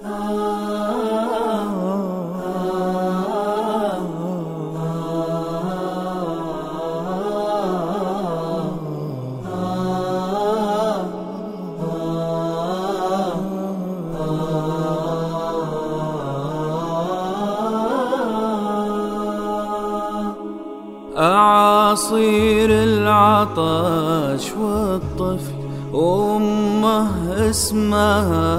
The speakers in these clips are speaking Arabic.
أعاصير العطش والطفل أمه اسمها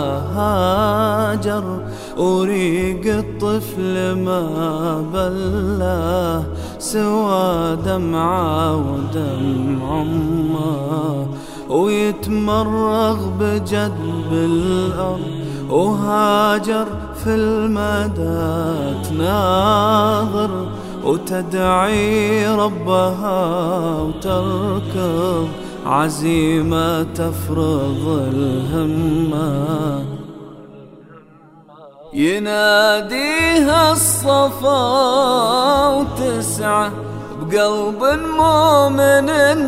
هاجر، وريق الطفل ما بلاه سوى دمعة ودمع أمه، ويتمرغ بجدب الأرض وهاجر في المدى تناظر، وتدعي ربها وتركض عزيمة تفرض الهمة. يناديها الصفا وتسعى بقلب مؤمن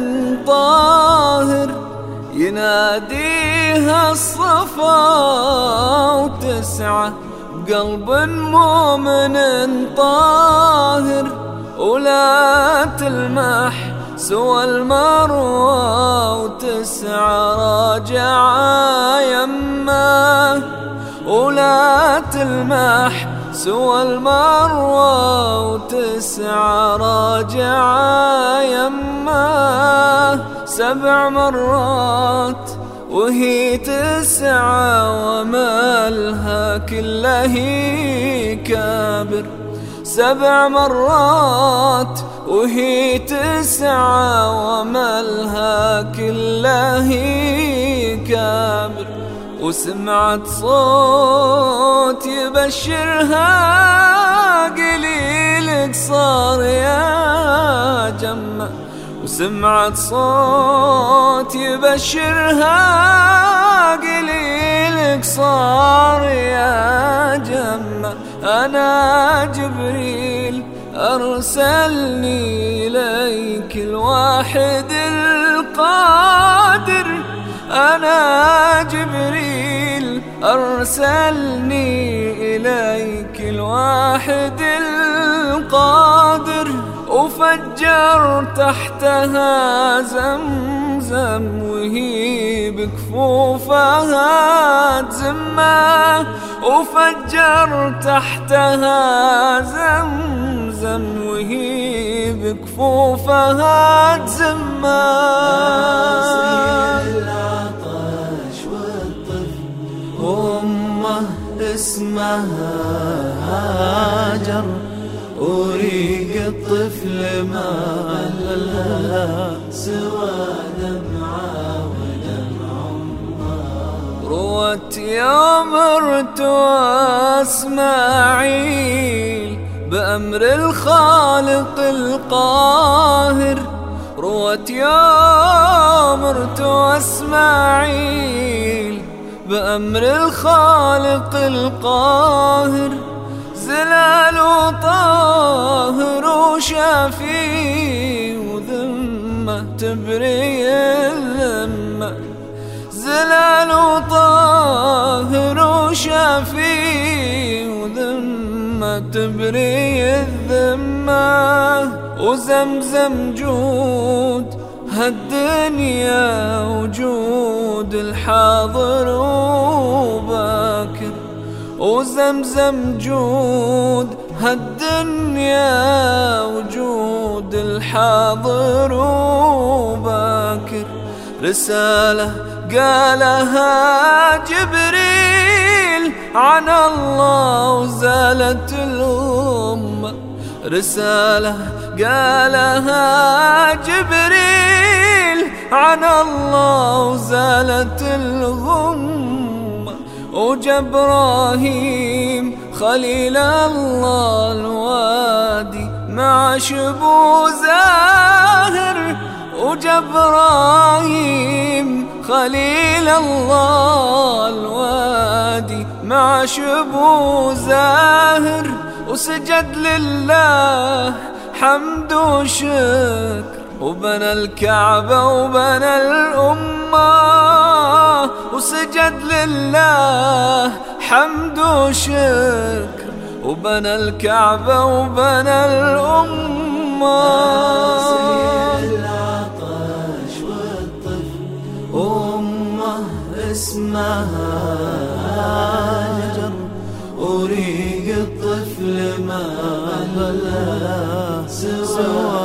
طاهر، يناديها الصفا وتسعى بقلب مؤمن طاهر، ولا تلمح سوى المروى وتسعى راجعة يمه، ولا تلمح سوى المروى وتسعى راجعة يمه. 7 مرات وهي تسعى ومالها كله كابر، 7 مرات وهي تسعى ومالها كله كابر، وسمعت صوت يبشرها قليلك صار يا جمة، وسمعت صوت يبشرها قليلك صار يا جمة. أنا جبريل أرسلني إليك الواحد القادر، أنا جبريل أرسلني إليك الواحد القادر، وفجر تحتها زمزم وهي بكفوفها تزمه، وفجر تحتها زمزم وهي بكفوفها تزمه. العطش والطفل أمه اسمها هاجر، وريق الطفل ما لها سوى دمعة ودمع أمه. روت يوم ارتوى إسماعيل بأمر الخالق القاهر، روت يوم ارتوى إسماعيل بأمر الخالق القاهر، زلال وطاهر وشافي وذمة تبري الذمة، زلال وطاهر وشافي وذمة تبري الذمة، وزمزم جود هالدنيا وجود الحاضر وباكر، وزمزم جود هالدنيا وجود الحاضر وباكر. رسالة قالها جبريل عن الله وزالت الأمة، رسالة قالها جبريل عن الله وزالت الغمة، وجبراهيم خليل الله الوادي مع شبو زاهر، وجبراهيم خليل الله الوادي مع شبو زاهر، وسجد لله حمد وشكر، وبنى الكعبة وبنى الأمة، وسجد لله حمد وشكر، وبنى الكعبة وبنى الأمة. العطش والطفل أمه اسمها هاجر، وريق الطفل ما ظل سوى